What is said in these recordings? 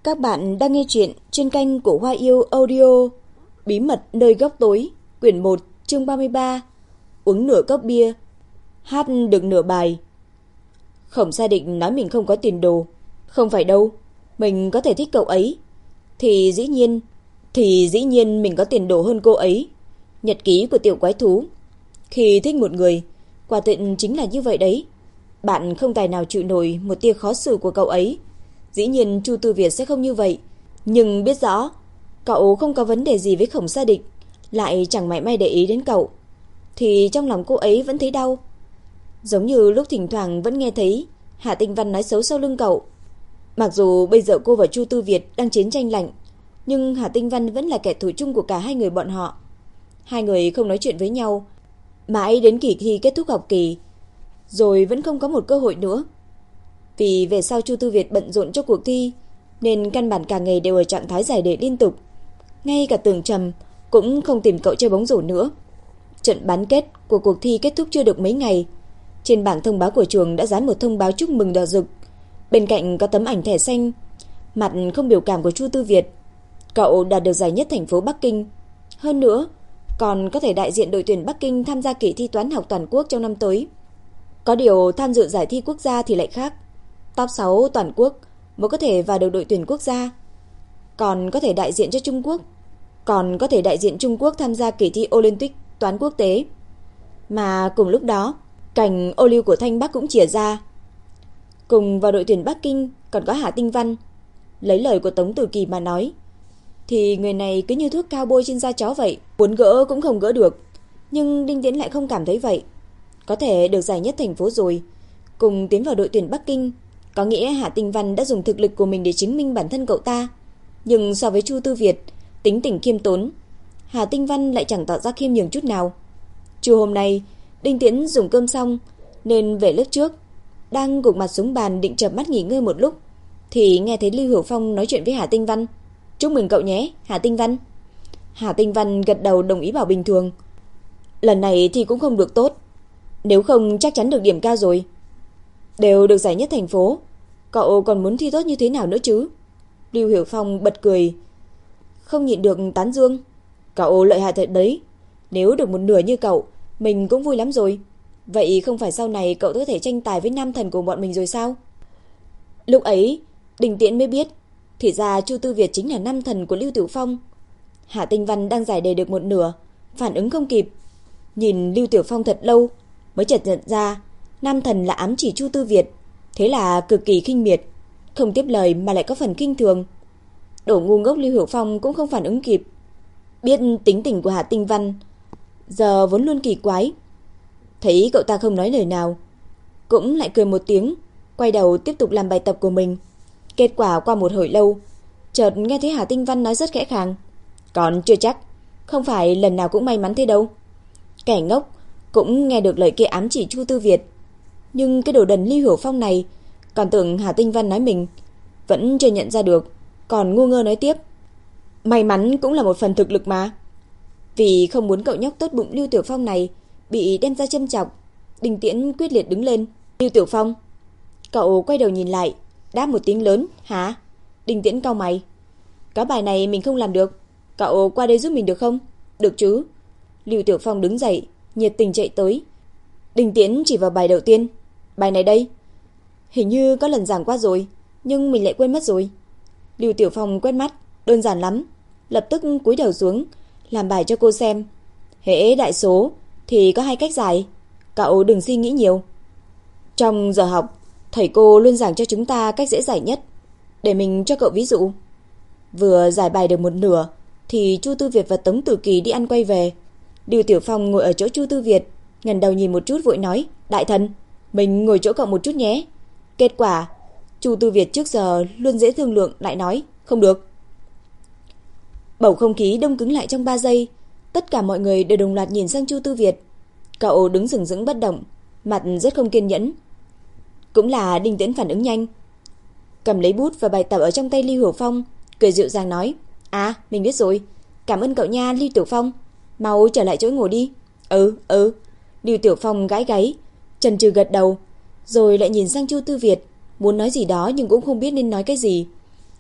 Các bạn đang nghe chuyện trên kênh của Hoa Yêu Audio. Bí mật nơi góc tối, quyển 1, chương 33. Uống nửa cốc bia, hát được nửa bài. Khổng Sa Định nói mình không có tiền đồ. Không phải đâu, mình có thể thích cậu ấy thì dĩ nhiên mình có tiền đồ hơn cô ấy. Nhật ký của tiểu quái thú. Khi thích một người, quả thực chính là như vậy đấy. Bạn không tài nào chịu nổi một tia khó xử của cậu ấy. Dĩ nhiên Chu Tư Việt sẽ không như vậy, nhưng biết rõ cậu không có vấn đề gì với Khổng Sa Định, lại chẳng mảy may để ý đến cậu, thì trong lòng cô ấy vẫn thấy đau. Giống như lúc thỉnh thoảng vẫn nghe thấy Hạ Tinh Văn nói xấu sau lưng cậu. Mặc dù bây giờ cô và Chu Tư Việt đang chiến tranh lạnh, nhưng Hạ Tinh Văn vẫn là kẻ thù chung của cả hai người bọn họ. Hai người không nói chuyện với nhau mãi đến kỳ thi kết thúc học kỳ, rồi vẫn không có một cơ hội nữa. Vì về sau Chu Tư Việt bận rộn cho cuộc thi, nên căn bản cả ngày đều ở trạng thái giải đề liên tục. Ngay cả Tưởng Trầm cũng không tìm cậu chơi bóng rổ nữa. Trận bán kết của cuộc thi kết thúc chưa được mấy ngày, trên bảng thông báo của trường đã dán một thông báo chúc mừng đỏ rực. Bên cạnh có tấm ảnh thẻ xanh, mặt không biểu cảm của Chu Tư Việt. Cậu đạt được giải nhất thành phố Bắc Kinh. Hơn nữa, còn có thể đại diện đội tuyển Bắc Kinh tham gia kỳ thi toán học toàn quốc trong năm tới. Có điều tham dự giải thi quốc gia thì lại khác. Top 6 toàn quốc mới có thể vào được đội tuyển quốc gia, còn có thể đại diện cho Trung Quốc, còn có thể đại diện Trung Quốc tham gia kỳ thi Olympic toán quốc tế. Mà cùng lúc đó, cành ô liu của Thanh Bắc cũng chìa ra. Cùng vào đội tuyển Bắc Kinh còn có Hạ Tinh Văn. Lấy lời của Tống Tử Kỳ mà nói, thì người này cứ như thuốc cao bôi trên da chó vậy, muốn gỡ cũng không gỡ được. Nhưng Đinh Tiễn lại không cảm thấy vậy. Có thể được giải nhất thành phố rồi, cùng tiến vào đội tuyển Bắc Kinh, có nghĩa Hạ Tinh Văn đã dùng thực lực của mình để chứng minh bản thân cậu ta. Nhưng so với Chu Tư Việt, tính tình khiêm tốn, Hạ Tinh Văn lại chẳng tỏ ra khiêm nhường chút nào. Chiều hôm nay, Đinh Tiễn dùng cơm xong nên về lớp trước, đang gục mặt xuống bàn định chợp mắt nghỉ ngơi một lúc, thì nghe thấy Lưu Hiểu Phong nói chuyện với Hạ Tinh Văn. "Chúc mừng cậu nhé, Hạ Tinh Văn." Hạ Tinh Văn gật đầu đồng ý bảo bình thường. "Lần này thì cũng không được tốt, nếu không chắc chắn được điểm cao rồi. Đều được giải nhất thành phố, cậu còn muốn thi tốt như thế nào nữa chứ?" Lưu Hiểu Phong bật cười, không nhịn được tán dương. "Cậu lợi hại thật đấy, nếu được một nửa như cậu, mình cũng vui lắm rồi. Vậy không phải sau này cậu có thể tranh tài với nam thần của bọn mình rồi sao?" Lúc ấy, Đình Tiễn mới biết, thì ra Chu Tư Việt chính là nam thần của Lưu Tiểu Phong. Hạ Tinh Văn đang giải đề được một nửa, phản ứng không kịp, nhìn Lưu Tiểu Phong thật lâu mới chợt nhận ra nam thần là ám chỉ Chu Tư Việt, thế là cực kỳ khinh miệt, không tiếp lời mà lại có phần khinh thường. Đồ ngu ngốc Lưu Hiểu Phong cũng không phản ứng kịp. Biết tính tình của Hạ Tinh Văn giờ vốn luôn kỳ quái, thấy cậu ta không nói lời nào, cũng lại cười một tiếng, quay đầu tiếp tục làm bài tập của mình. Kết quả qua một hồi lâu, chợt nghe thấy Hạ Tinh Văn nói rất khẽ khàng, "Còn chưa chắc, không phải lần nào cũng may mắn thế đâu." Kẻ ngốc cũng nghe được lời kia ám chỉ Chu Tư Việt, nhưng cái đồ đần Lưu Hiểu Phong này còn tưởng Hà Tinh Văn nói mình, vẫn chưa nhận ra được, còn ngu ngơ nói tiếp, "May mắn cũng là một phần thực lực mà." Vì không muốn cậu nhóc tốt bụng Lưu Tiểu Phong này bị đem ra châm chọc, Đinh Tiễn quyết liệt đứng lên. "Lưu Tiểu Phong." Cậu quay đầu nhìn lại, đáp một tiếng lớn, "Hả?" Đinh Tiễn cau mày, "Cái bài này mình không làm được, cậu qua đây giúp mình được không?" "Được chứ." Lưu Tiểu Phong đứng dậy, nhiệt tình chạy tới. Đinh Tiễn chỉ vào bài đầu tiên, "Bài này đây, hình như có lần giảng qua rồi, nhưng mình lại quên mất rồi." Lưu Tiểu Phong quét mắt, "Đơn giản lắm." Lập tức cúi đầu xuống, làm bài cho cô xem. "Hễ đại số thì có hai cách giải, cậu đừng suy nghĩ nhiều. Trong giờ học, thầy cô luôn giảng cho chúng ta cách dễ giải nhất. Để mình cho cậu ví dụ." Vừa giải bài được một nửa thì Chu Tư Việt và Tống Tử Kỳ đi ăn quay về. Lưu Tiểu Phong ngồi ở chỗ Chu Tư Việt, ngẩng đầu nhìn một chút vội nói, "Đại thần, mình ngồi chỗ cậu một chút nhé." Kết quả, Chu Tư Việt trước giờ luôn dễ thương lượng lại nói, "Không được." Bầu không khí đông cứng lại trong 3 giây, tất cả mọi người đều đồng loạt nhìn sang Chu Tư Việt. Cậu đứng sừng sững bất động, mặt rất không kiên nhẫn. Cũng là Đinh Tiễn phản ứng nhanh, cầm lấy bút và bài tập ở trong tay Lưu Hiểu Phong, cười dịu dàng nói, "À, mình biết rồi. Cảm ơn cậu nha, Lưu Tiểu Phong. Mau trở lại chỗ ngồi đi." Ừ. Lưu Tiểu Phong gãi gáy, chần chừ gật đầu, rồi lại nhìn sang Chu Tư Việt, muốn nói gì đó nhưng cũng không biết nên nói cái gì.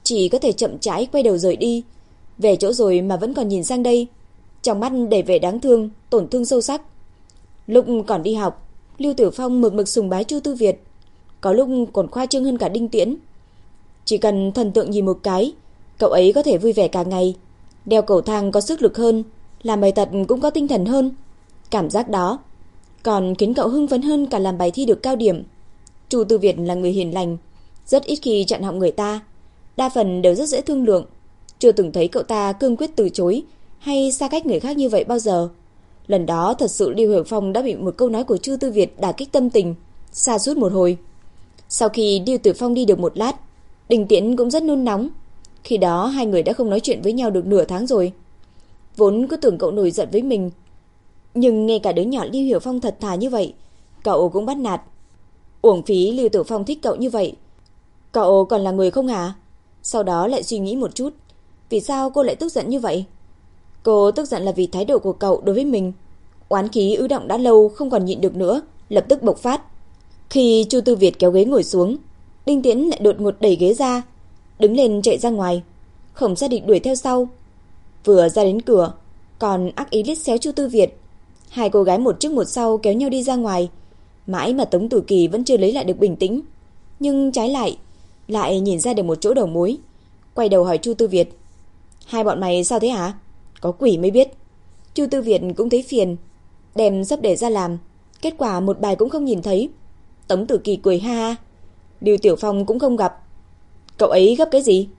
chỉ có thể chậm rãi quay đầu rời đi. Về chỗ rồi mà vẫn còn nhìn sang đây, trong mắt đầy vẻ đáng thương, tổn thương sâu sắc. Lúc còn đi học, Lưu Tử Phong mực mực sùng bái Chu Tư Việt, có lúc còn khoa trương hơn cả Đinh Tiễn. Chỉ cần thần tượng nhìn một cái, cậu ấy có thể vui vẻ cả ngày, đeo cầu thang có sức lực hơn, làm bài tập cũng có tinh thần hơn. Cảm giác đó còn khiến cậu hưng phấn hơn cả làm bài thi được cao điểm. Chu Tư Việt là người hiền lành, rất ít khi chặn họng người ta, đa phần đều rất dễ thương lượng. Chưa từng thấy cậu ta cương quyết từ chối hay xa cách người khác như vậy bao giờ. Lần đó thật sự Lưu Hiểu Phong đã bị một câu nói của Chu Tư Việt đả kích tâm tình, sa sút một hồi. Sau khi Lưu Tử Phong đi được một lát, Đinh Tiễn cũng rất nôn nóng. Khi đó hai người đã không nói chuyện với nhau được nửa tháng rồi. Vốn cứ tưởng cậu nổi giận với mình, nhưng ngay cả đứa nhỏ Lưu Hiểu Phong thật thà như vậy, cậu cũng bắt nạt. Uổng phí Lưu Tử Phong thích cậu như vậy. Cậu còn là người không hả? Sau đó lại suy nghĩ một chút, vì sao cô lại tức giận như vậy? Cô tức giận là vì thái độ của cậu đối với mình. Oán khí ứ động đã lâu không còn nhịn được nữa, lập tức bộc phát. Khi Chu Tư Việt kéo ghế ngồi xuống, Đinh Tiễn lại đột ngột đẩy ghế ra, đứng lên chạy ra ngoài. Khổng Gia Địch đuổi theo sau. Vừa ra đến cửa, còn ác ý liếc xéo Chu Tư Việt. Hai cô gái một trước một sau kéo nhau đi ra ngoài. Mãi mà Tống Tử Kỳ vẫn chưa lấy lại được bình tĩnh, nhưng trái lại nhìn ra được một chỗ đầu mối. Quay đầu hỏi Chu Tư Việt: hai bọn mày sao thế hả? Có quỷ mới biết. Chu Tư Việt cũng thấy phiền, đem sắp để ra làm, kết quả một bài cũng không nhìn thấy. Tống Tử Kỳ cười ha ha. Lưu Tiểu Phong cũng không gặp. Cậu ấy gấp cái gì?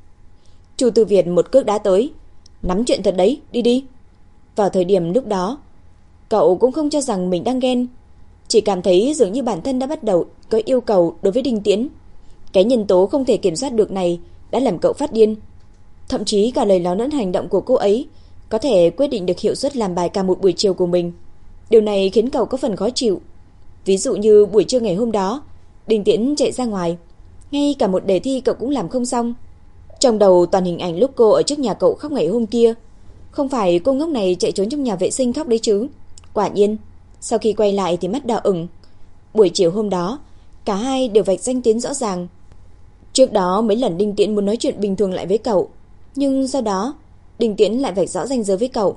Chu Tư Việt một cước đá tới. Nắm chuyện thật đấy, đi đi. Vào thời điểm lúc đó, cậu cũng không cho rằng mình đang ghen, chỉ cảm thấy dường như bản thân đã bắt đầu có yêu cầu đối với Đinh Tiễn. Cái nhân tố không thể kiểm soát được này đã làm cậu phát điên. Thậm chí cả lời nói lẫn hành động của cô ấy có thể quyết định được hiệu suất làm bài cả một buổi chiều của mình. Điều này khiến cậu có phần khó chịu. Ví dụ như buổi trưa ngày hôm đó, Đinh Tiễn chạy ra ngoài, ngay cả một đề thi cậu cũng làm không xong. Trong đầu toàn hình ảnh lúc cô ở trước nhà cậu khóc ngày hôm kia. Không phải cô ngốc này chạy trốn trong nhà vệ sinh khóc đấy chứ. Quả nhiên, sau khi quay lại thì mắt đỏ ửng. Buổi chiều hôm đó, cả hai đều vạch danh tiến rõ ràng. Trước đó mấy lần Đinh Tiễn muốn nói chuyện bình thường lại với cậu, nhưng sau đó Đinh Tiễn lại vạch rõ ranh giới với cậu,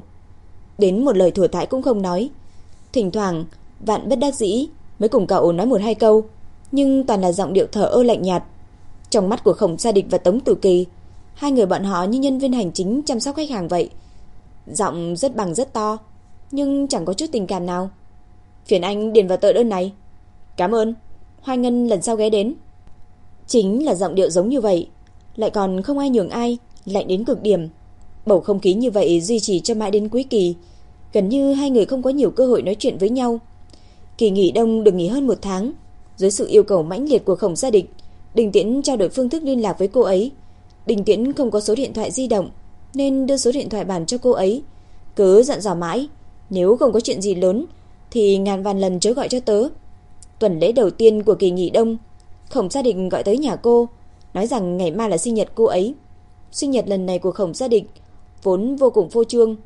đến một lời thừa thãi cũng không nói. Thỉnh thoảng vạn bất đắc dĩ mới cùng cậu nói một hai câu, nhưng toàn là giọng điệu thờ ơ lạnh nhạt. Trong mắt của Khổng Gia Địch và Tống Tử Kỳ, hai người bọn họ như nhân viên hành chính chăm sóc khách hàng vậy. Giọng rất bằng rất to, nhưng chẳng có chút tình cảm nào. Phiền anh điền vào tờ đơn này. Cảm ơn, hoan nghênh lần sau ghé đến. Chính là giọng điệu giống như vậy, lại còn không ai nhường ai, lạnh đến cực điểm. Bầu không khí như vậy duy trì cho mãi đến cuối kỳ. Gần như hai người không có nhiều cơ hội nói chuyện với nhau. Kỳ nghỉ đông được nghỉ hơn một tháng. Dưới sự yêu cầu mãnh liệt của Khổng Gia Địch, Đinh Tiễn trao đổi phương thức liên lạc với cô ấy. Đinh Tiễn không có số điện thoại di động, nên đưa số điện thoại bàn cho cô ấy, cứ dặn dò mãi, nếu không có chuyện gì lớn thì ngàn vạn lần chớ gọi cho tớ. Tuần lễ đầu tiên của kỳ nghỉ đông, Khổng Gia Địch gọi tới nhà cô, nói rằng ngày mai là sinh nhật cô ấy. Sinh nhật lần này của Khổng Gia Địch vốn vô cùng phô trương.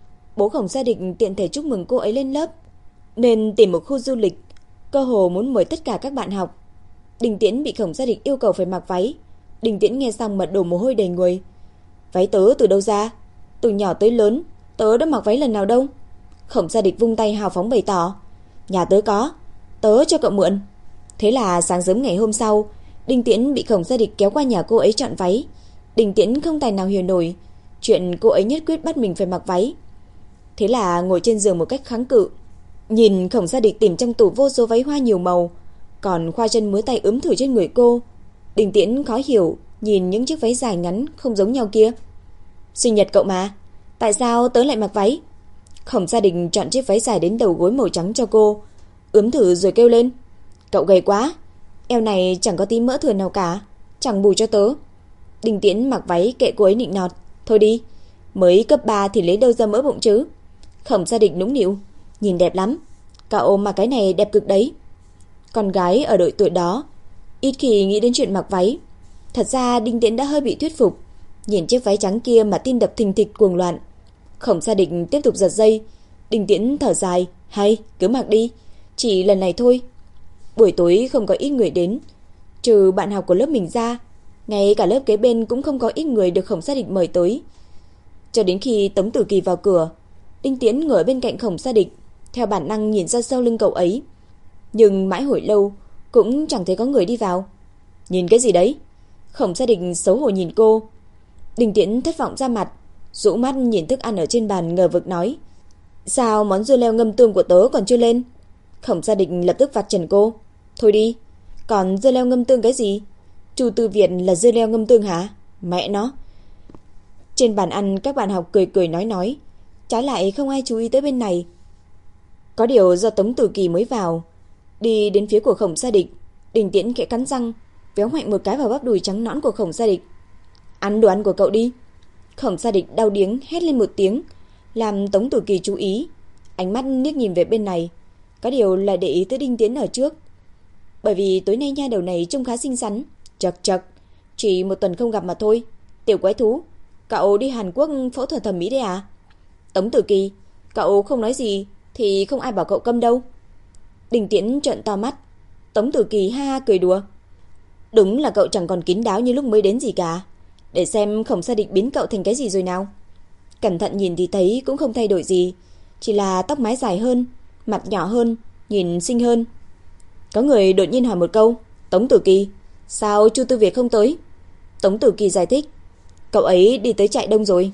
Bố Khổng Gia Địch tiện thể chúc mừng cô ấy lên lớp, nên tìm một khu du lịch, cơ hồ muốn mời tất cả các bạn học. Đinh Tiễn bị Khổng Gia Địch yêu cầu phải mặc váy. Đinh Tiễn nghe xong mà đổ mồ hôi đầy người. Váy tớ từ đâu ra? Từ nhỏ tới lớn tớ đã mặc váy lần nào đâu. Khổng Gia Địch vung tay hào phóng bày tỏ: nhà tớ có, tớ cho cậu mượn. Thế là sáng sớm ngày hôm sau, Đinh Tiễn bị Khổng Gia Địch kéo qua nhà cô ấy chọn váy. Đinh Tiễn không tài nào hiểu nổi chuyện cô ấy nhất quyết bắt mình phải mặc váy. Thế là ngồi trên giường một cách kháng cự, nhìn Khổng Gia Địch tìm trong tủ vô số váy hoa nhiều màu, còn khoa chân múa tay ướm thử trên người cô. Đinh Tiễn khó hiểu nhìn những chiếc váy dài ngắn không giống nhau kia. Sinh nhật cậu mà, tại sao tớ lại mặc váy? Khổng Gia Đình chọn chiếc váy dài đến đầu gối màu trắng cho cô, ướm thử rồi kêu lên: cậu gầy quá, eo này chẳng có tí mỡ thừa nào cả, chẳng bù cho tớ. Đinh Tiễn mặc váy kệ cô ấy nịnh nọt: thôi đi, mới cấp 3 thì lấy đâu ra mỡ bụng chứ. Khổng Gia Đình nũng nịu: nhìn đẹp lắm, cậu mặc cái này đẹp cực đấy. Con gái ở độ tuổi đó ít khi nghĩ đến chuyện mặc váy. Thật ra Đinh Tiễn đã hơi bị thuyết phục. Nhìn chiếc váy trắng kia mà tim đập thình thịch cuồng loạn. Khổng Gia Định tiếp tục giật dây. Đinh Tiễn thở dài: hay, cứ mặc đi, chỉ lần này thôi. Buổi tối không có ít người đến, trừ bạn học của lớp mình ra. Ngay cả lớp kế bên cũng không có ít người được Khổng Sa Địch mời tới. Cho đến khi Tống Tử Kỳ vào cửa, Đinh Tiễn ngồi bên cạnh Khổng Sa Địch, theo bản năng nhìn ra sau lưng cậu ấy. Nhưng mãi hồi lâu cũng chẳng thấy có người đi vào. Nhìn cái gì đấy? Khổng Sa Địch xấu hổ nhìn cô. Đinh Tiễn thất vọng ra mặt, rũ mắt nhìn thức ăn ở trên bàn ngờ vực nói: Sao món dưa leo ngâm tương của tớ còn chưa lên? Khổng Sa Địch lập tức vạch trần cô: Thôi đi, còn dưa leo ngâm tương cái gì? Chu Tư Việt là dưa leo ngâm tương hả? Mẹ nó. Trên bàn ăn các bạn học cười cười nói, trái lại không ai chú ý tới bên này. Có điều do Tống Tử Kỳ mới vào, đi đến phía của Khổng Sa Địch, Đinh Tiễn khẽ cắn răng, véo mạnh một cái vào bắp đùi trắng nõn của Khổng Sa Địch. Ăn đồ ăn của cậu đi. Khổng Sa Địch đau điếng hét lên một tiếng, làm Tống Tử Kỳ chú ý, ánh mắt liếc nhìn về bên này, có điều là để ý tới Đinh Tiễn ở trước. Bởi vì tối nay nha đầu này trông khá xinh xắn. Chậc chậc, chỉ một tuần không gặp mà thôi. Tiểu quái thú, cậu đi Hàn Quốc phẫu thuật thẩm mỹ đấy à? Tống Tử Kỳ, cậu không nói gì thì không ai bảo cậu câm đâu. Đinh Tiễn trợn to mắt. Tống Tử Kỳ ha ha cười đùa. Đúng là cậu chẳng còn kín đáo như lúc mới đến gì cả. Để xem Khổng Sa Địch biến cậu thành cái gì rồi nào. Cẩn thận nhìn thì thấy cũng không thay đổi gì, chỉ là tóc mái dài hơn, mặt nhỏ hơn, nhìn xinh hơn. Có người đột nhiên hỏi một câu: Tống Tử Kỳ, sao Chu Tư Việt không tới? Tống Tử Kỳ giải thích: Cậu ấy đi tới Trại Đông rồi.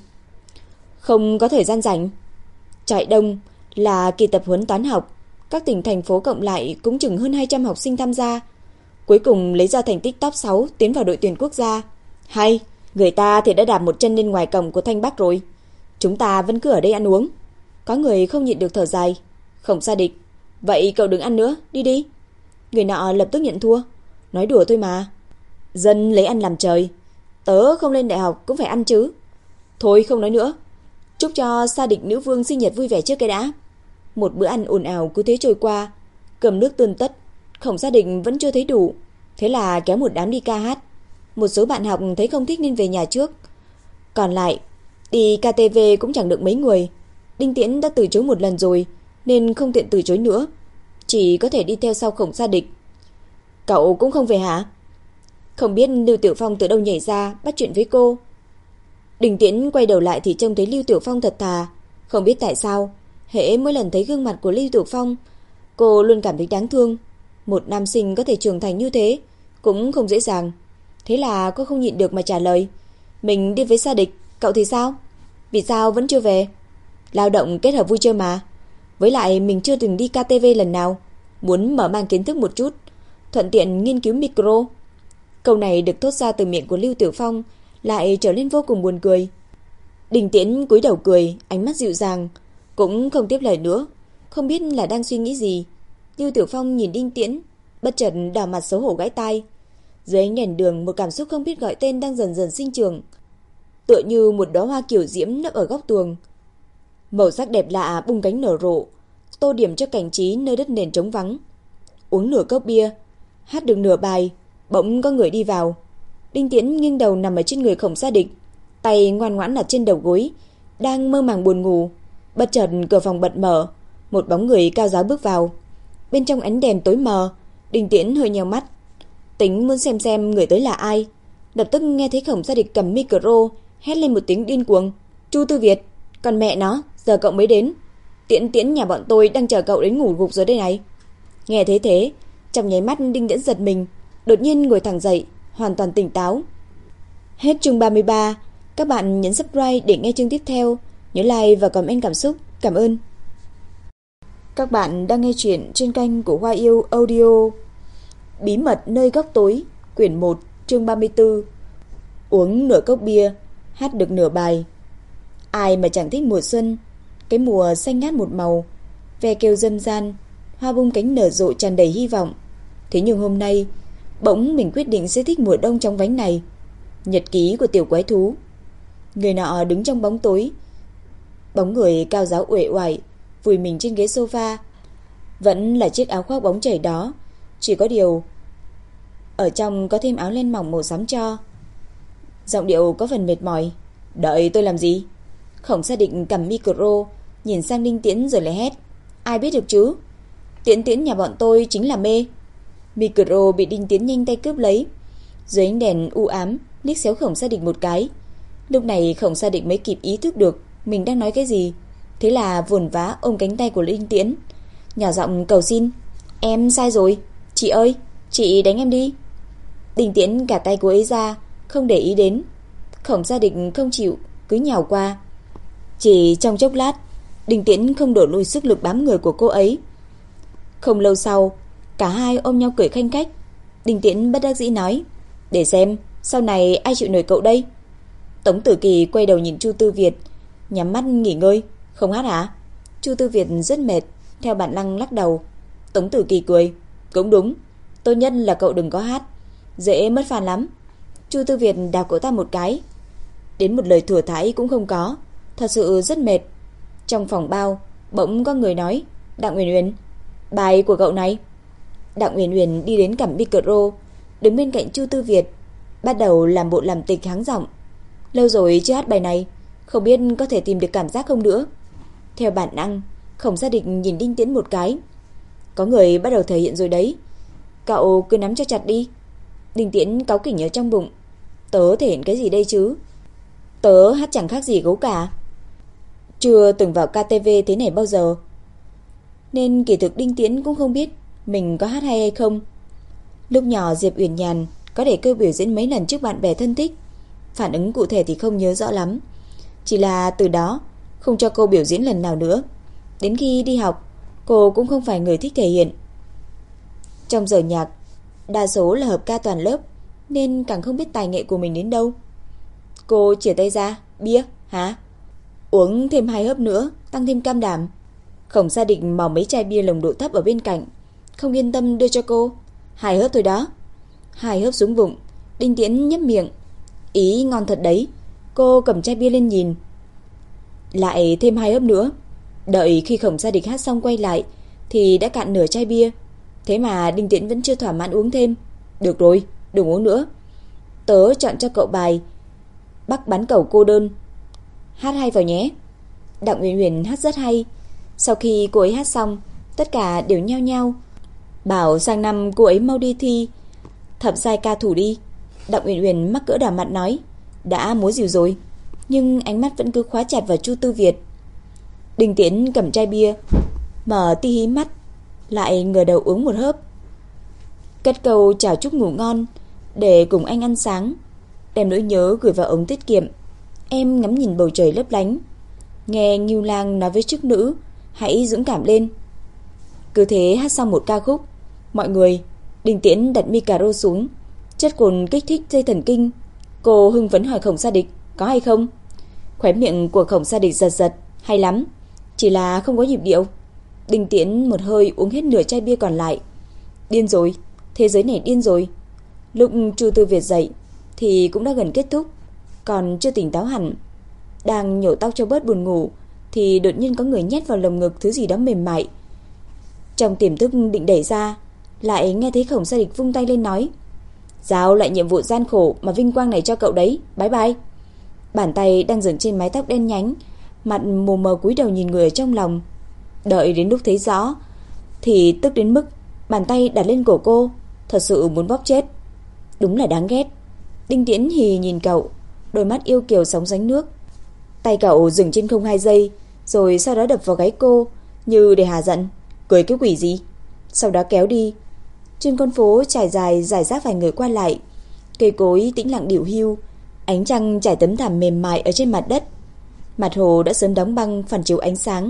Không có thời gian rảnh. Trại Đông là kỳ tập huấn toán học, các tỉnh thành phố cộng lại cũng chừng hơn 200 học sinh tham gia. Cuối cùng lấy ra thành tích top 6 tiến vào đội tuyển quốc gia. Hay, người ta thì đã đạp một chân lên ngoài cổng của Thanh Bắc rồi. Chúng ta vẫn cứ ở đây ăn uống. Có người không nhịn được thở dài. Khổng Sa Địch, vậy cậu đừng ăn nữa, đi đi. Người nọ lập tức nhận thua. Nói đùa thôi mà. Dân lấy ăn làm trời. Tớ không lên đại học cũng phải ăn chứ. Thôi không nói nữa. Chúc cho Sa Địch nữ vương sinh nhật vui vẻ trước cái đã. Một bữa ăn ồn ào cứ thế trôi qua. Cơm nước tươn tất. Khổng Sa Địch vẫn chưa thấy đủ, thế là kéo một đám đi ca hát. Một số bạn học thấy không thích nên về nhà trước. Còn lại đi KTV cũng chẳng được mấy người. Đinh Tiễn đã từ chối một lần rồi nên không tiện từ chối nữa, chỉ có thể đi theo sau Khổng Sa Địch. Cậu cũng không về hả? Không biết Lưu Tiểu Phong từ đâu nhảy ra bắt chuyện với cô. Đinh Tiễn quay đầu lại thì trông thấy Lưu Tiểu Phong thật thà. Không biết tại sao, hễ mỗi lần thấy gương mặt của Lưu Tiểu Phong, cô luôn cảm thấy đáng thương. Một nam sinh có thể trưởng thành như thế cũng không dễ dàng. Thế là cô không nhịn được mà trả lời: Mình đi với Sa Địch, cậu thì sao? Vì sao vẫn chưa về? Lao động kết hợp vui chơi mà. Với lại mình chưa từng đi KTV lần nào, muốn mở mang kiến thức một chút, thuận tiện nghiên cứu micro. Câu này được thốt ra từ miệng của Lưu Tiểu Phong lại trở nên vô cùng buồn cười. Đinh Tiễn cúi đầu cười, ánh mắt dịu dàng, cũng không tiếp lời nữa, không biết là đang suy nghĩ gì. Lưu Tiểu Phong nhìn Đinh Tiễn, bất chợt đỏ mặt xấu hổ gãi tai. Dưới ánh đèn đường, một cảm xúc không biết gọi tên đang dần dần sinh trưởng, tựa như một đóa hoa kiều diễm nấp ở góc tường. Màu sắc đẹp lạ bung cánh nở rộ, tô điểm cho cảnh trí nơi đất nền trống vắng. Uống nửa cốc bia, hát được nửa bài, bỗng có người đi vào. Đinh Tiễn nghiêng đầu nằm ở trên người Khổng Sa Địch, tay ngoan ngoãn đặt trên đầu gối, đang mơ màng buồn ngủ. Bất chợt cửa phòng bật mở, một bóng người cao ráo bước vào. Bên trong ánh đèn tối mờ, Đinh Tiễn hơi nheo mắt, tính muốn xem người tới là ai. Lập tức nghe thấy Khổng Sa Địch cầm micro hét lên một tiếng điên cuồng: Chu Tư Việt, còn mẹ nó, giờ cậu mới đến. Tiễn nhà bọn tôi đang chờ cậu đến ngủ gục rồi đây này. Nghe thấy thế, trong nháy mắt Đinh Tiễn giật mình, đột nhiên ngồi thẳng dậy, hoàn toàn tỉnh táo. Hết chương 33. Các bạn nhấn subscribe để nghe chương tiếp theo. Nhớ like và comment cảm xúc. Cảm ơn. Các bạn đang nghe chuyện trên kênh của Hoa Yêu Audio. Bí mật nơi góc tối, quyển 1, chương 34. Uống nửa cốc bia, hát được nửa bài. Ai mà chẳng thích mùa xuân, cái mùa xanh ngát một màu, ve kêu râm ran, hoa bung cánh nở rộ tràn đầy hy vọng. Thế nhưng hôm nay, bỗng mình quyết định sẽ thích mùa đông trong vánh này. Nhật ký của tiểu quái thú. Người nọ đứng trong bóng tối, bóng người cao ráo uể oải, vùi mình trên ghế sofa. Vẫn là chiếc áo khoác bóng chảy đó, chỉ có điều ở trong có thêm áo len mỏng màu xám cho. Giọng điệu có phần mệt mỏi. Đợi tôi làm gì? Khổng Sa Địch cầm micro, nhìn sang Đinh Tiễn rồi lại hét: Ai biết được chứ? Tiễn nhà bọn tôi chính là mê. Micro bị Đinh Tiễn nhanh tay cướp lấy. Dưới ánh đèn u ám, liếc xéo Khổng Sa Địch một cái. Lúc này Khổng Sa Địch mới kịp ý thức được mình đang nói cái gì, thế là vồn vã ôm cánh tay của Đinh Tiễn, nhỏ giọng cầu xin: "Em sai rồi, chị ơi, chị đánh em đi." Đinh Tiễn gạt tay cô ấy ra, không để ý đến. Khổng Sa Địch không chịu, cứ nhào qua. Chỉ trong chốc lát, Đinh Tiễn không đổ lùi sức lực bám người của cô ấy. Không lâu sau, cả hai ôm nhau cười khanh khách. Đinh Tiễn bất đắc dĩ nói: "Để xem, sau này ai chịu nổi cậu đây?" Tống Tử Kỳ quay đầu nhìn Chu Tư Việt, nhắm mắt nghỉ ngơi. "Không hát hả?" Chu Tư Việt rất mệt, theo bản năng lắc đầu. Tống Tử Kỳ cười: "Cũng đúng, tốt nhất là cậu đừng có hát, dễ mất fan lắm." Chu Tư Việt đạp cậu ta một cái, đến một lời thừa thãi cũng không có, thật sự rất mệt. Trong phòng bao, bỗng có người nói: "Đặng Uyển Uyển, bài của cậu này." Đặng Uyển Uyển đi đến cầm micro, đứng bên cạnh Chu Tư Việt, bắt đầu làm bộ làm tịch hắng giọng: "Lâu rồi chưa hát bài này, không biết có thể tìm được cảm giác không nữa." Theo bản năng, Khổng Sa Địch nhìn Đinh Tiễn một cái. "Có người bắt đầu thể hiện rồi đấy, cậu cứ nắm cho chặt đi." Đinh Tiễn cáu kỉnh ở trong bụng: "Tớ thể hiện cái gì đây chứ? Tớ hát chẳng khác gì gấu cả. Chưa từng vào KTV thế này bao giờ." Nên kỳ thực Đinh Tiễn cũng không biết mình có hát hay không. Lúc nhỏ Diệp Uyển Nhàn có để cô biểu diễn mấy lần trước bạn bè thân thích, phản ứng cụ thể thì không nhớ rõ lắm. Chỉ là từ đó không cho cô biểu diễn lần nào nữa. Đến khi đi học, cô cũng không phải người thích thể hiện. Trong giờ nhạc, đa số là hợp ca toàn lớp, nên càng không biết tài nghệ của mình đến đâu. Cô chìa tay ra: "Bia hả? Uống thêm 2 hớp nữa, tăng thêm cam đảm." Khổng Sa Địch mò mấy chai bia lồng độ thấp ở bên cạnh, không yên tâm đưa cho cô: "2 hớp thôi đó." 2 hớp xuống bụng, Đinh Tiễn nhấp miệng: "Ý ngon thật đấy." Cô cầm chai bia lên nhìn: "Lại thêm 2 hớp nữa." Đợi khi Khổng Sa Địch hát xong quay lại thì đã cạn nửa chai bia. Thế mà Đinh Tiễn vẫn chưa thỏa mãn uống thêm. "Được rồi, đừng uống nữa. Tớ chọn cho cậu bài Bắc bán cầu cô đơn. Hát hay vào nhé." Đặng Uyển Uyển hát rất hay. Sau khi cô ấy hát xong, tất cả đều nhao nhao bảo sang năm cô ấy mau đi thi thập giai ca thủ đi. Đặng Uyển Uyển mắc cỡ đỏ mặt nói: "Đã múa dìu rồi." Nhưng ánh mắt vẫn cứ khóa chặt vào Chu Tư Việt. Đinh Tiễn cầm chai bia, mở tí hí mắt, lại ngửa đầu uống một hớp, cất câu chào chúc ngủ ngon để cùng anh ăn sáng, đem nỗi nhớ gửi vào ống tiết kiệm. Em ngắm nhìn bầu trời lấp lánh, nghe Ngưu Lang nói với chức nữ: "Hãy dũng cảm lên." Cứ thế hát xong một ca khúc. "Mọi người." Đinh Tiễn đặt micro xuống, chất cồn kích thích dây thần kinh. Cô hưng phấn hỏi Khổng Sa Địch: "Có hay không?" Khóe miệng của Khổng Sa Địch giật giật: "Hay lắm, chỉ là không có nhịp điệu." Đinh Tiễn một hơi uống hết nửa chai bia còn lại. Điên rồi, thế giới này điên rồi. Lúc Chu Tư Việt dậy thì cũng đã gần kết thúc, còn chưa tỉnh táo hẳn. Đang nhổ tóc cho bớt buồn ngủ thì đột nhiên có người nhét vào lồng ngực thứ gì đó mềm mại. Trong tiềm thức định đẩy ra, lại nghe thấy Khổng Sa Địch vung tay lên nói: "Giao lại nhiệm vụ gian khổ mà vinh quang này cho cậu đấy, bye bye." Bàn tay đang dừng trên mái tóc đen nhánh, mặt mù mờ cúi đầu nhìn người ở trong lòng. Đợi đến lúc thấy rõ thì tức đến mức bàn tay đặt lên cổ cô, thật sự muốn bóp chết. Đúng là đáng ghét. Đinh Tiễn hì nhìn cậu, đôi mắt yêu kiều sóng sánh nước. Tay cậu dừng trên không 2 giây, rồi sau đó đập vào gáy cô như để hà giận: "Cười cái quỷ gì?" Sau đó kéo đi. Trên con phố trải dài rải rác vài người qua lại, cây cối tĩnh lặng điểu hiu, ánh trăng trải tấm thảm mềm mại ở trên mặt đất. Mặt hồ đã sớm đóng băng phản chiếu ánh sáng,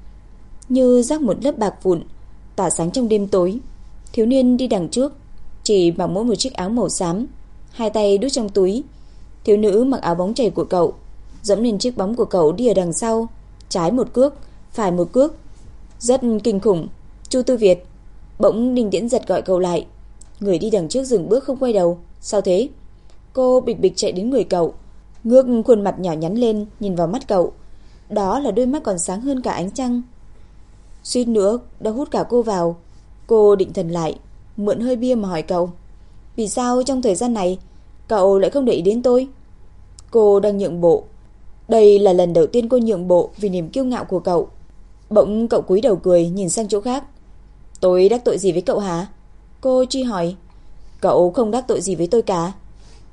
như rắc một lớp bạc vụn, tỏa sáng trong đêm tối. Thiếu niên đi đằng trước, chỉ mặc mỗi một chiếc áo màu xám, 2 tay đút trong túi. Thiếu nữ mặc áo bóng chảy của cậu, dẫm lên chiếc bóng của cậu đi ở đằng sau, trái một cước, phải một cước, rất kinh khủng. "Chu Tư Việt." Bỗng Đinh Tiễn giật gọi cậu lại. Người đi đằng trước dừng bước không quay đầu. "Sao thế?" Cô bịch bịch chạy đến người cậu, ngước khuôn mặt nhỏ nhắn lên nhìn vào mắt cậu. Đó là đôi mắt còn sáng hơn cả ánh trăng. Suýt nữa đã hút cả cô vào. Cô định thần lại, mượn hơi bia mà hỏi cậu: "Vì sao trong thời gian này cậu lại không để ý đến tôi?" Cô đang nhượng bộ. Đây là lần đầu tiên cô nhượng bộ vì niềm kiêu ngạo của cậu. Bỗng cậu cúi đầu cười nhìn sang chỗ khác. "Tôi đắc tội gì với cậu hả?" Cô truy hỏi. "Cậu không đắc tội gì với tôi cả.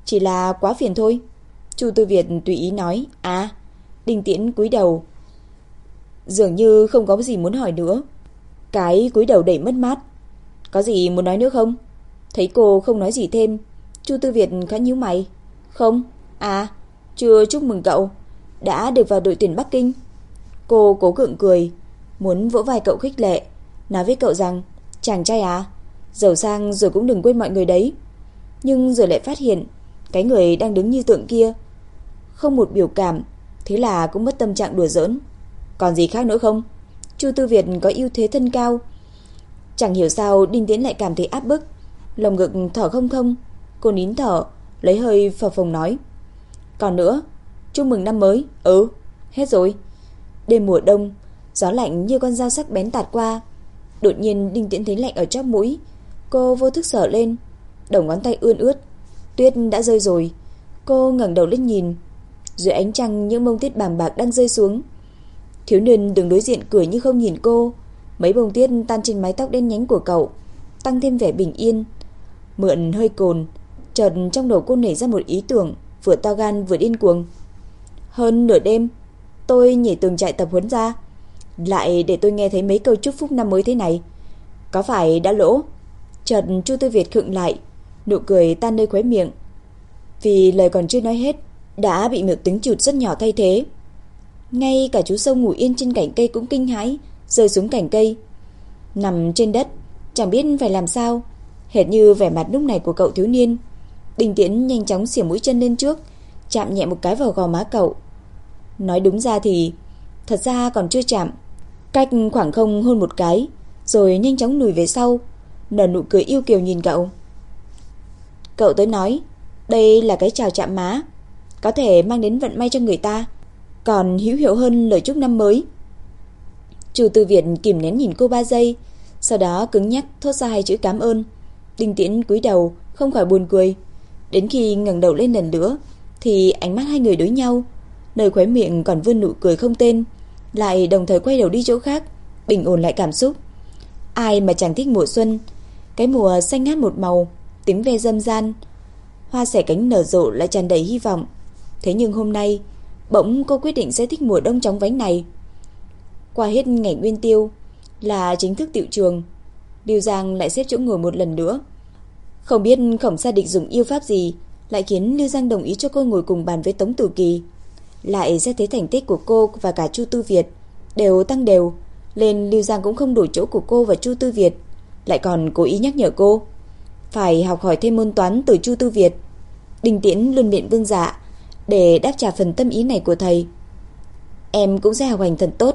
Chỉ là quá phiền thôi. Chu Tư Việt tùy ý nói. À, Đinh Tiễn cúi đầu, dường như không có gì muốn hỏi nữa. Cái cúi đầu đầy mất mát. Có gì muốn nói nữa không? Thấy cô không nói gì thêm, Chu Tư Việt khá nhíu mày. Không, à, chưa chúc mừng cậu đã được vào đội tuyển Bắc Kinh. Cô cố gượng cười, muốn vỗ vai cậu khích lệ, nói với cậu rằng chàng trai à, giàu sang rồi cũng đừng quên mọi người đấy. Nhưng rồi lại phát hiện cái người đang đứng như tượng kia không một biểu cảm, thế là cũng mất tâm trạng đùa giỡn. Còn gì khác nữa không? Chu Tư Việt có ưu thế thân cao. Chẳng hiểu sao Đinh Tiễn lại cảm thấy áp bức, lồng ngực thở không thông. Cô nín thở, lấy hơi phập phồng nói. Còn nữa, chúc mừng năm mới. Ừ, hết rồi. Đêm mùa đông, gió lạnh như con dao sắc bén tạt qua. Đột nhiên Đinh Tiễn thấy lạnh ở chóp mũi. Cô vô thức sờ lên, đầu ngón tay ươn ướt. Tuyết đã rơi rồi. Cô ngẩng đầu lên nhìn. Dưới ánh trăng những bông tuyết bàng bạc đang rơi xuống. Thiếu niên đứng đối diện cười như không nhìn cô. Mấy bông tuyết tan trên mái tóc đen nhánh của cậu, tăng thêm vẻ bình yên. Mượn hơi cồn, chợt trong đầu cô nảy ra một ý tưởng vừa to gan vừa điên cuồng. Hơn nửa đêm, tôi nhảy tường trại tập huấn ra, lại để tôi nghe thấy mấy câu chúc phúc năm mới thế này, có phải đã lỗ? Chợt Chu Tư Việt khựng lại, nụ cười tan nơi khóe miệng, vì lời còn chưa nói hết đã bị một tiếng chụt rất nhỏ thay thế. Ngay cả chú sâu ngủ yên trên cành cây cũng kinh hãi, rơi xuống cành cây, nằm trên đất, chẳng biết phải làm sao. Hệt như vẻ mặt lúc này của cậu thiếu niên. Đinh Tiễn nhanh chóng xỉa mũi chân lên trước, chạm nhẹ một cái vào gò má cậu. Nói đúng ra thì thật ra còn chưa chạm, cách khoảng không hôn một cái, rồi nhanh chóng lùi về sau, nở nụ cười yêu kiều nhìn cậu. Cậu tới nói, đây là cái chào chạm má, có thể mang đến vận may cho người ta, còn hữu hiệu hơn lời chúc năm mới. Chu Tư Việt kìm nén nhìn cô 3 giây, sau đó cứng nhắc thốt ra 2 chữ cảm ơn. Đinh Tiễn cúi đầu, không khỏi buồn cười. Đến khi ngẩng đầu lên lần nữa, thì ánh mắt hai người đối nhau, nơi khóe miệng còn vươn nụ cười không tên, lại đồng thời quay đầu đi chỗ khác, bình ổn lại cảm xúc. Ai mà chẳng thích mùa xuân, cái mùa xanh ngát một màu, tím ve râm ran, hoa xẻ cánh nở rộ lại tràn đầy hy vọng. Thế nhưng hôm nay, bỗng cô quyết định sẽ thích mùa đông chóng vánh này. Qua hết ngày Nguyên Tiêu là chính thức tiệu trường, Lưu Giang lại xếp chỗ ngồi một lần nữa. Không biết Khổng Sa Địch dùng yêu pháp gì lại khiến Lưu Giang đồng ý cho cô ngồi cùng bàn với Tống Tử Kỳ. Lại sẽ thấy thành tích của cô và cả Chu Tư Việt đều tăng đều lên, Lưu Giang cũng không đổi chỗ của cô và Chu Tư Việt, lại còn cố ý nhắc nhở cô phải học hỏi thêm môn toán từ Chu Tư Việt. Đinh Tiễn luôn miệng vâng dạ để đáp trả phần tâm ý này của thầy. Em cũng sẽ học hành thật tốt.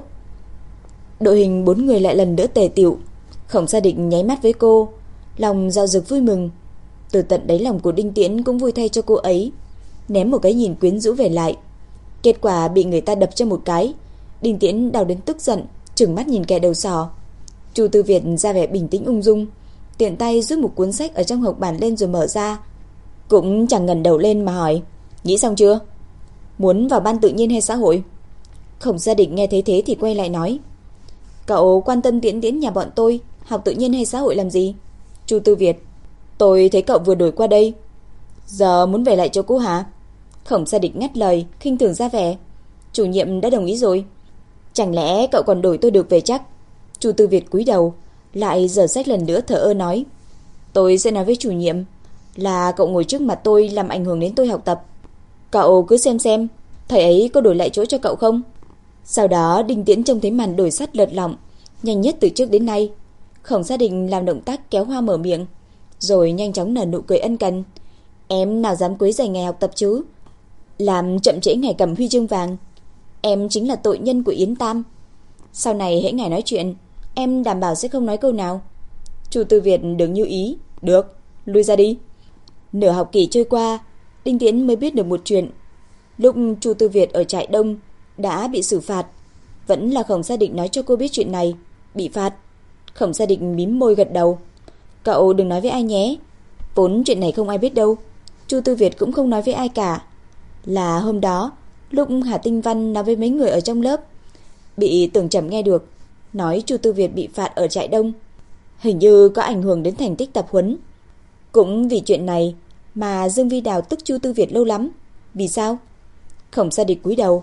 Đội hình 4 người lại lần nữa tề tựu. Khổng Sa Địch nháy mắt với cô, lòng dạo dực vui mừng. Từ tận đáy lòng của Đinh Tiễn cũng vui thay cho cô ấy, ném một cái nhìn quyến rũ về lại. Kết quả bị người ta đập cho một cái. Đinh Tiễn đau đến tức giận, trừng mắt nhìn kẻ đầu sỏ. Chu Tư Việt ra vẻ bình tĩnh ung dung, tiện tay rút một cuốn sách ở trong hộc bàn lên rồi mở ra, cũng chẳng ngẩng đầu lên mà hỏi: nghĩ xong chưa? Muốn vào ban tự nhiên hay xã hội? Khổng Sa Địch nghe thấy thế thì quay lại nói: cậu quan tâm Tiễn Tiễn nhà bọn tôi học tự nhiên hay xã hội làm gì? Chu Tư Việt: tôi thấy cậu vừa đổi qua đây, giờ muốn về lại chỗ cũ hả? Khổng Sa Địch ngắt lời, khinh thường ra vẻ: chủ nhiệm đã đồng ý rồi, chẳng lẽ cậu còn đổi tôi được về chắc? Chu Tư Việt cúi đầu, lại giở sách lần nữa thở ơ nói: tôi sẽ nói với chủ nhiệm là cậu ngồi trước mặt tôi làm ảnh hưởng đến tôi học tập. Cậu cứ xem thầy ấy có đổi lại chỗ cho cậu không? Sau đó Đinh Tiễn trông thấy màn đổi sắt lật lọng nhanh nhất từ trước đến nay. Khổng Sa Địch làm động tác kéo hoa mở miệng, rồi nhanh chóng nở nụ cười ân cần: em nào dám quấy rầy ngày học tập chứ, làm chậm trễ ngày cầm huy chương vàng. Em chính là tội nhân của Yến Tam. Sau này hễ ngài nói chuyện, em đảm bảo sẽ không nói câu nào. Chu Tư Việt đứng như ý: được, lui ra đi. Nửa học kỳ trôi qua, Đinh Tiễn mới biết được một chuyện. Lúc Chu Tư Việt ở trại đông đã bị xử phạt, vẫn là Khổng Sa Địch nói cho cô biết chuyện này, bị phạt. Khổng Sa Địch mím môi gật đầu: cậu đừng nói với ai nhé, vốn chuyện này không ai biết đâu. Chu Tư Việt cũng không nói với ai cả. Là hôm đó, lúc Hà Tinh Văn nói với mấy người ở trong lớp, bị Tưởng Trầm nghe được, nói Chu Tư Việt bị phạt ở trại đông, hình như có ảnh hưởng đến thành tích tập huấn. Cũng vì chuyện này Mà Dương Vi Đào tức Chu Tư Việt lâu lắm. Vì sao? Khổng Sa Địch cúi đầu.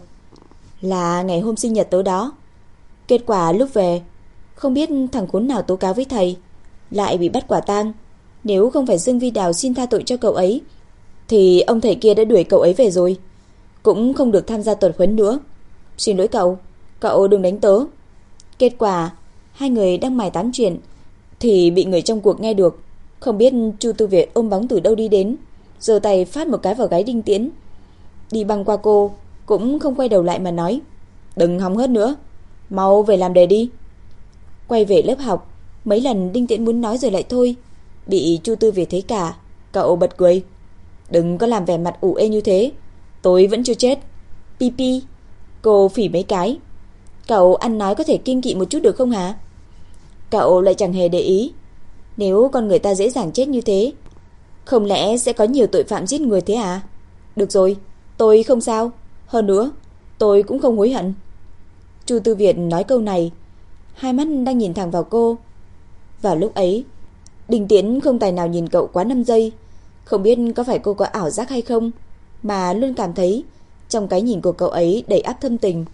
Là ngày hôm sinh nhật tớ đó. Kết quả lúc về, không biết thằng khốn nào tố cáo với thầy, lại bị bắt quả tang. Nếu không phải Dương Vi Đào xin tha tội cho cậu ấy, thì ông thầy kia đã đuổi cậu ấy về rồi, cũng không được tham gia tuần huấn nữa. Xin lỗi cậu đừng đánh tớ. Kết quả, hai người đang mải tán chuyện thì bị người trong cuộc nghe được. Không biết Chu Tư Việt ôm bóng từ đâu đi đến, giơ tay phát một cái vào gáy Đinh Tiễn. Đi băng qua cô, cũng không quay đầu lại mà nói: Đừng hóng hớt nữa, mau về làm đề đi. Quay về lớp học, mấy lần Đinh Tiễn muốn nói rồi lại thôi, bị Chu Tư Việt thấy cả. Cậu bật cười: Đừng có làm vẻ mặt ủ ê như thế, tôi vẫn chưa chết. Pi pi. Cô phỉ mấy cái. Cậu ăn nói có thể kiêng kỵ một chút được không hả? Cậu lại chẳng hề để ý. Nếu con người ta dễ dàng chết như thế, không lẽ sẽ có nhiều tội phạm giết người thế à? Được rồi, tôi không sao. Hơn nữa, tôi cũng không hối hận. Chu Tư Việt nói câu này, hai mắt đang nhìn thẳng vào cô. Vào lúc ấy, Đinh Tiễn không tài nào nhìn cậu quá 5 giây. Không biết có phải cô có ảo giác hay không, mà luôn cảm thấy trong cái nhìn của cậu ấy đầy áp thâm tình,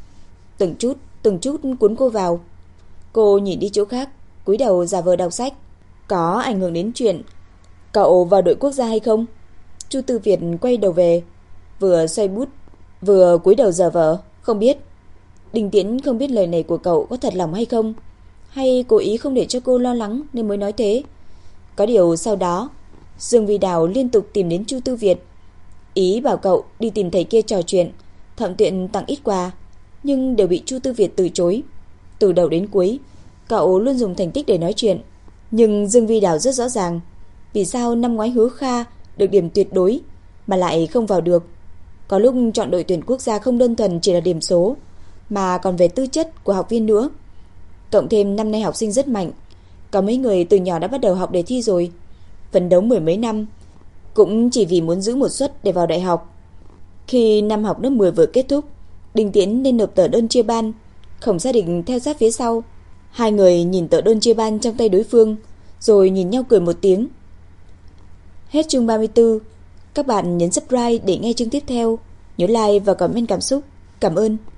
từng chút cuốn cô vào. Cô nhìn đi chỗ khác, cúi đầu giả vờ đọc sách. Có ảnh hưởng đến chuyện cậu vào đội quốc gia hay không? Chu Tư Việt quay đầu về, vừa xoay bút vừa cúi đầu giả vờ không biết. Đinh Tiễn không biết lời này của cậu có thật lòng hay không, hay cố ý không để cho cô lo lắng nên mới nói thế. Có điều sau đó, Dương Vi Đào liên tục tìm đến Chu Tư Việt, ý bảo cậu đi tìm thầy kia trò chuyện, thuận tiện tặng ít quà, nhưng đều bị Chu Tư Việt từ chối. Từ đầu đến cuối, cậu luôn dùng thành tích để nói chuyện, nhưng Dương Vi Đào rất rõ ràng vì sao năm ngoái Hứa Kha được điểm tuyệt đối mà lại không vào được. Có lúc chọn đội tuyển quốc gia không đơn thuần chỉ là điểm số, mà còn về tư chất của học viên nữa. Cộng thêm năm nay học sinh rất mạnh, có mấy người từ nhỏ đã bắt đầu học đề thi rồi, phấn đấu mười mấy năm, cũng chỉ vì muốn giữ một suất để vào đại học. Khi năm học lớp 10 vừa kết thúc, Đinh Tiễn nên nộp tờ đơn chia ban. Khổng Gia Đình theo sát phía sau. Hai người nhìn tờ đơn chia ban trong tay đối phương, rồi nhìn nhau cười một tiếng. Hết chương 34. Các bạn nhấn subscribe để nghe chương tiếp theo. Nhớ like và comment cảm xúc. Cảm ơn.